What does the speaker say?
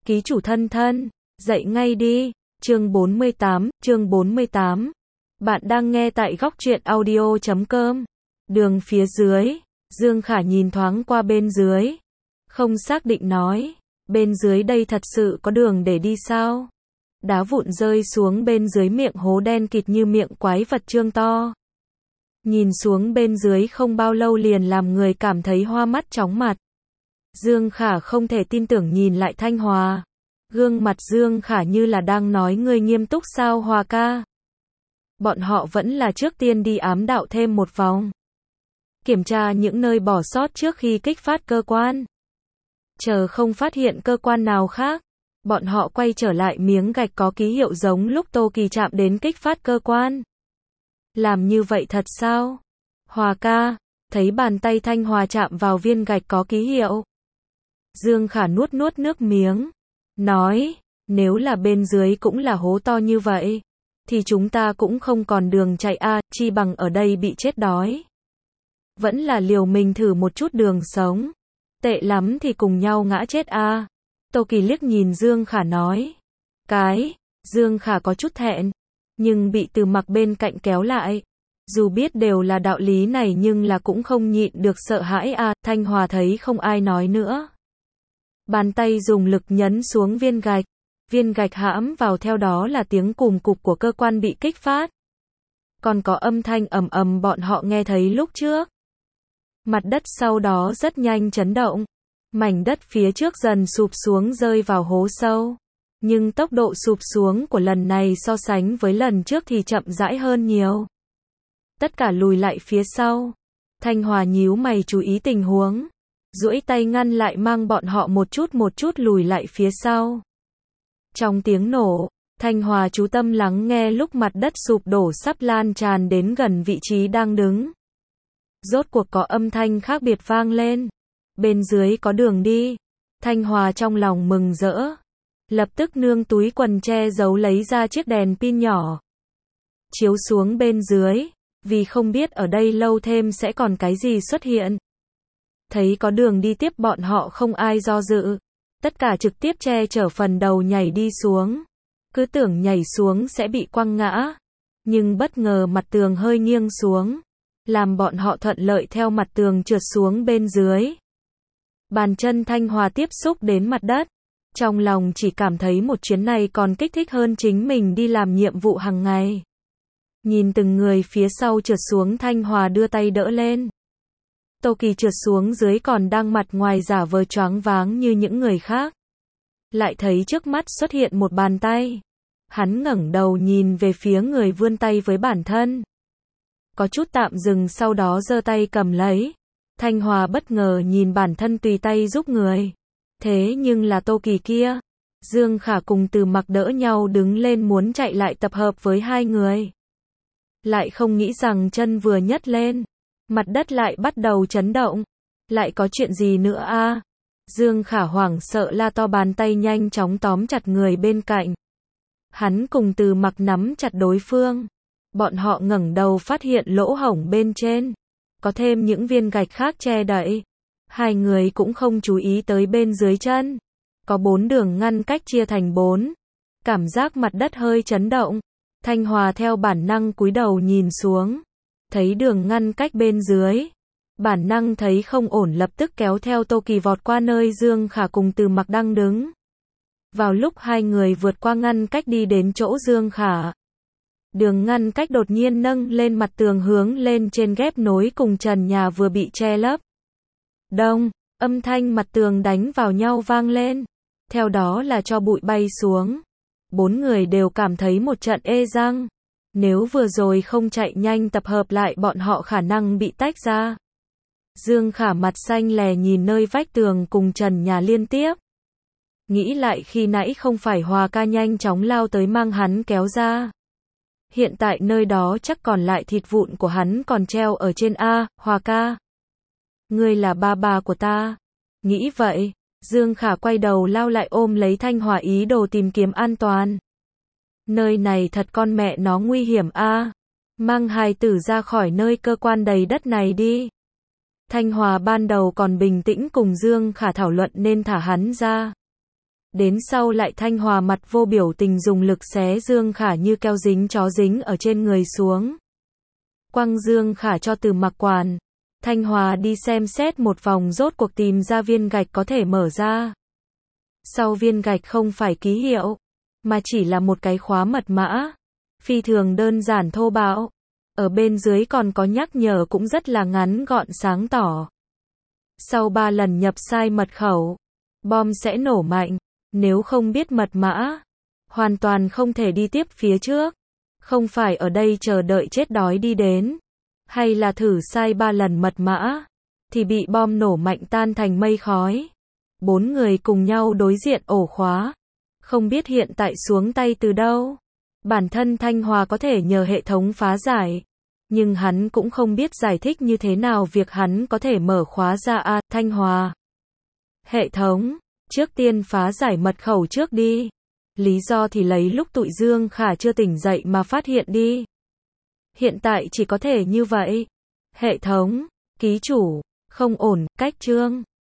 Ký chủ thân thân, dậy ngay đi. Chương 48. Bạn đang nghe tại góc truyện audio.com. Đường phía dưới. Dương Khả nhìn thoáng qua bên dưới. Không xác định nói. Bên dưới đây thật sự có đường để đi sao? Đá vụn rơi xuống bên dưới miệng hố đen kịt như miệng quái vật trương to. Nhìn xuống bên dưới không bao lâu liền làm người cảm thấy hoa mắt chóng mặt. Dương Khả không thể tin tưởng nhìn lại Thanh Hòa. Gương mặt Dương Khả như là đang nói ngươi nghiêm túc sao Hòa ca. Bọn họ vẫn là trước tiên đi ám đạo thêm một vòng. Kiểm tra những nơi bỏ sót trước khi kích phát cơ quan. Chờ không phát hiện cơ quan nào khác. Bọn họ quay trở lại miếng gạch có ký hiệu giống lúc Tô Kỳ chạm đến kích phát cơ quan. Làm như vậy thật sao? Hòa ca, thấy bàn tay Thanh Hòa chạm vào viên gạch có ký hiệu. Dương Khả nuốt nước miếng. Nói, nếu là bên dưới cũng là hố to như vậy, thì chúng ta cũng không còn đường chạy chi bằng ở đây bị chết đói. Vẫn là liều mình thử một chút đường sống. Tệ lắm thì cùng nhau ngã chết Tô Kỳ liếc nhìn Dương Khả nói. Dương Khả có chút thẹn, nhưng bị Từ Mặc bên cạnh kéo lại. Dù biết đều là đạo lý này nhưng là cũng không nhịn được sợ hãi Thanh Hòa thấy không ai nói nữa. Bàn tay dùng lực nhấn xuống viên gạch hãm vào, theo đó là tiếng cùm cụp của cơ quan bị kích phát. Còn có âm thanh ầm ầm bọn họ nghe thấy lúc trước. Mặt đất sau đó rất nhanh chấn động. Mảnh đất phía trước dần sụp xuống rơi vào hố sâu. Nhưng tốc độ sụp xuống của lần này so sánh với lần trước thì chậm rãi hơn nhiều. Tất cả lùi lại phía sau. Thanh Hòa nhíu mày chú ý tình huống. Duỗi tay ngăn lại mang bọn họ một chút lùi lại phía sau. Trong tiếng nổ, Thanh Hòa chú tâm lắng nghe lúc mặt đất sụp đổ sắp lan tràn đến gần vị trí đang đứng. Rốt cuộc có âm thanh khác biệt vang lên. Bên dưới có đường đi. Thanh Hòa trong lòng mừng rỡ. Lập tức nương túi quần che giấu lấy ra chiếc đèn pin nhỏ. Chiếu xuống bên dưới, vì không biết ở đây lâu thêm sẽ còn cái gì xuất hiện. Thấy có đường đi tiếp bọn họ không ai do dự. Tất cả trực tiếp che chở phần đầu nhảy đi xuống. Cứ tưởng nhảy xuống sẽ bị quăng ngã. Nhưng bất ngờ mặt tường hơi nghiêng xuống. Làm bọn họ thuận lợi theo mặt tường trượt xuống bên dưới. Bàn chân Thanh Hòa tiếp xúc đến mặt đất. Trong lòng chỉ cảm thấy một chuyến này còn kích thích hơn chính mình đi làm nhiệm vụ hàng ngày. Nhìn từng người phía sau trượt xuống Thanh Hòa đưa tay đỡ lên. Tô Kỳ trượt xuống dưới còn đang mặt ngoài giả vờ choáng váng như những người khác. Lại thấy trước mắt xuất hiện một bàn tay. Hắn ngẩng đầu nhìn về phía người vươn tay với bản thân. Có chút tạm dừng sau đó giơ tay cầm lấy. Thanh Hòa bất ngờ nhìn bản thân tùy tay giúp người. Thế nhưng là Tô Kỳ kia. Dương Khả cùng Từ Mặc đỡ nhau đứng lên muốn chạy lại tập hợp với hai người. Lại không nghĩ rằng chân vừa nhấc lên. Mặt đất lại bắt đầu chấn động. Lại có chuyện gì nữa Dương Khả hoảng sợ la to bàn tay nhanh chóng tóm chặt người bên cạnh. Hắn cùng Từ Mặc nắm chặt đối phương. Bọn họ ngẩng đầu phát hiện lỗ hổng bên trên. Có thêm những viên gạch khác che đậy. Hai người cũng không chú ý tới bên dưới chân. Có 4 đường ngăn cách chia thành 4. Cảm giác mặt đất hơi chấn động. Thanh Hòa theo bản năng cúi đầu nhìn xuống. Thấy đường ngăn cách bên dưới. Bản năng thấy không ổn lập tức kéo theo Tô Kỳ vọt qua nơi Dương Khả cùng Từ Mặc đang đứng. Vào lúc hai người vượt qua ngăn cách đi đến chỗ Dương Khả. Đường ngăn cách đột nhiên nâng lên mặt tường hướng lên trên ghép nối cùng trần nhà vừa bị che lấp. Đông, âm thanh mặt tường đánh vào nhau vang lên. Theo đó là tro bụi bay xuống. 4 người đều cảm thấy một trận ê răng. Nếu vừa rồi không chạy nhanh tập hợp lại bọn họ khả năng bị tách ra. Dương Khả mặt xanh lè nhìn nơi vách tường cùng trần nhà liên tiếp. Nghĩ lại khi nãy không phải Hòa ca nhanh chóng lao tới mang hắn kéo ra. Hiện tại nơi đó chắc còn lại thịt vụn của hắn còn treo ở trên Hòa ca. Ngươi là ba của ta. Nghĩ vậy, Dương Khả quay đầu lao lại ôm lấy Thanh Hòa ý đồ tìm kiếm an toàn. Nơi này thật con mẹ nó nguy hiểm Mang hài tử ra khỏi nơi cơ quan đầy đất này đi. Thanh Hòa ban đầu còn bình tĩnh cùng Dương Khả thảo luận nên thả hắn ra. Đến sau lại Thanh Hòa mặt vô biểu tình dùng lực xé Dương Khả như keo dính chó dính ở trên người xuống. Quăng Dương Khả cho Từ Mặc quản. Thanh Hòa đi xem xét một vòng rốt cuộc tìm ra viên gạch có thể mở ra. Sau viên gạch không phải ký hiệu, mà chỉ là một cái khóa mật mã. Phi thường đơn giản thô bạo. Ở bên dưới còn có nhắc nhở cũng rất là ngắn gọn sáng tỏ. Sau 3 lần nhập sai mật khẩu, bom sẽ nổ mạnh. Nếu không biết mật mã, hoàn toàn không thể đi tiếp phía trước. Không phải ở đây chờ đợi chết đói đi đến, hay là thử sai 3 lần mật mã, thì bị bom nổ mạnh tan thành mây khói. 4 người cùng nhau đối diện ổ khóa. Không biết hiện tại xuống tay từ đâu. Bản thân Thanh Hòa có thể nhờ hệ thống phá giải, nhưng hắn cũng không biết giải thích như thế nào việc hắn có thể mở khóa ra. Thanh Hòa. Hệ thống, trước tiên phá giải mật khẩu trước đi. Lý do thì lấy lúc tụi Dương Khả chưa tỉnh dậy mà phát hiện đi. Hiện tại chỉ có thể như vậy. Hệ thống, ký chủ, không ổn, cách chương.